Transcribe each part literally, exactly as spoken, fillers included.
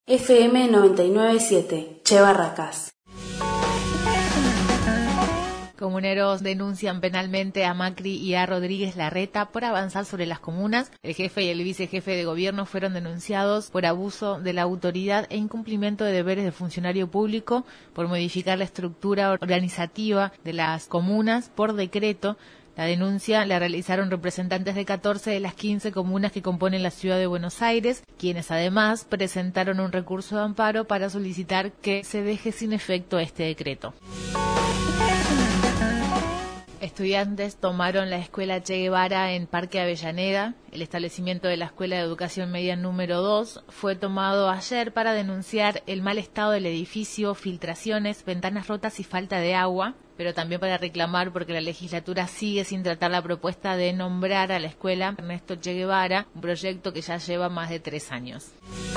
F M noventa y nueve punto siete, Che Barracas. Comuneros denuncian penalmente a Macri y a Rodríguez Larreta por avanzar sobre las comunas. El jefe y el vicejefe de gobierno fueron denunciados por abuso de la autoridad e incumplimiento de deberes de funcionario público por modificar la estructura organizativa de las comunas por decreto. La denuncia la realizaron representantes de catorce de las quince comunas que componen la ciudad de Buenos Aires, quienes además presentaron un recurso de amparo para solicitar que se deje sin efecto este decreto. Estudiantes tomaron la escuela Che Guevara en Parque Avellaneda. El establecimiento de la Escuela de Educación Media número dos fue tomado ayer para denunciar el mal estado del edificio, filtraciones, ventanas rotas y falta de agua, pero también para reclamar porque la legislatura sigue sin tratar la propuesta de nombrar a la escuela Ernesto Che Guevara, un proyecto que ya lleva más de tres años.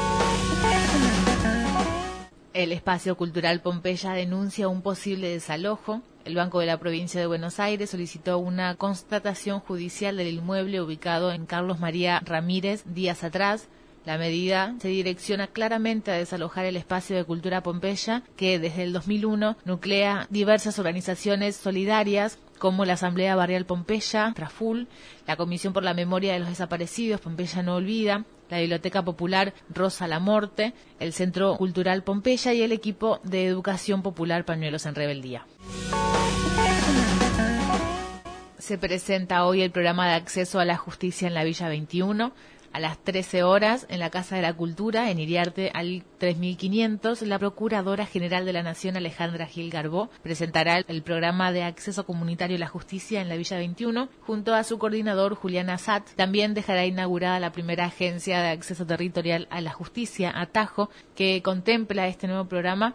El Espacio Cultural Pompeya denuncia un posible desalojo. El Banco de la Provincia de Buenos Aires solicitó una constatación judicial del inmueble ubicado en Carlos María Ramírez días atrás. La medida se direcciona claramente a desalojar el espacio de cultura Pompeya, que desde el dos mil uno nuclea diversas organizaciones solidarias como la Asamblea Barrial Pompeya, Traful, la Comisión por la Memoria de los Desaparecidos, Pompeya No Olvida, la Biblioteca Popular Rosa Lamorte, el Centro Cultural Pompeya y el equipo de Educación Popular Pañuelos en Rebeldía. Se presenta hoy el programa de acceso a la justicia en la Villa veintiuno. A las trece horas, en la Casa de la Cultura, en Iriarte al tres mil quinientos, la Procuradora General de la Nación, Alejandra Gil Garbó, presentará el programa de acceso comunitario a la justicia en la Villa veintiuno, junto a su coordinador, Julián Assad. También dejará inaugurada la primera agencia de acceso territorial a la justicia, Atajo, que contempla este nuevo programa.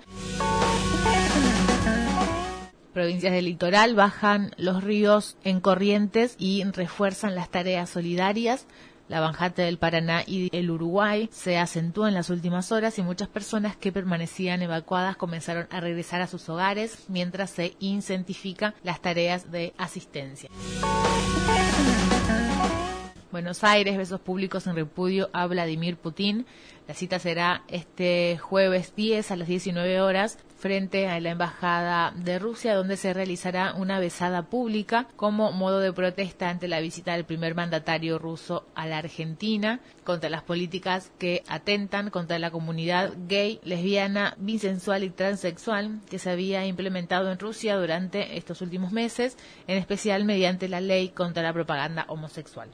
Provincias del litoral bajan los ríos en corrientes y refuerzan las tareas solidarias. La bajante del Paraná y el Uruguay se acentúa en las últimas horas y muchas personas que permanecían evacuadas comenzaron a regresar a sus hogares mientras se intensifican las tareas de asistencia. Buenos Aires, besos públicos en repudio a Vladimir Putin. La cita será este jueves diez a las diecinueve horas frente a la Embajada de Rusia, donde se realizará una besada pública como modo de protesta ante la visita del primer mandatario ruso a la Argentina, contra las políticas que atentan contra la comunidad gay, lesbiana, bisensual y transexual que se había implementado en Rusia durante estos últimos meses, en especial mediante la ley contra la propaganda homosexual.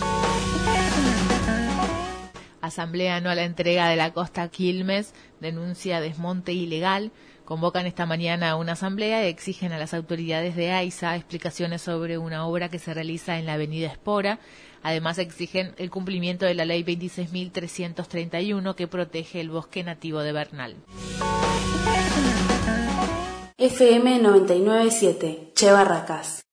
Asamblea no a la entrega de la costa Quilmes, denuncia desmonte ilegal. Convocan esta mañana a una asamblea y exigen a las autoridades de AISA explicaciones sobre una obra que se realiza en la avenida Espora. Además exigen el cumplimiento de la ley veintiséis mil trescientos treinta y uno que protege el bosque nativo de Bernal. F M noventa y nueve punto siete, Che Barracas.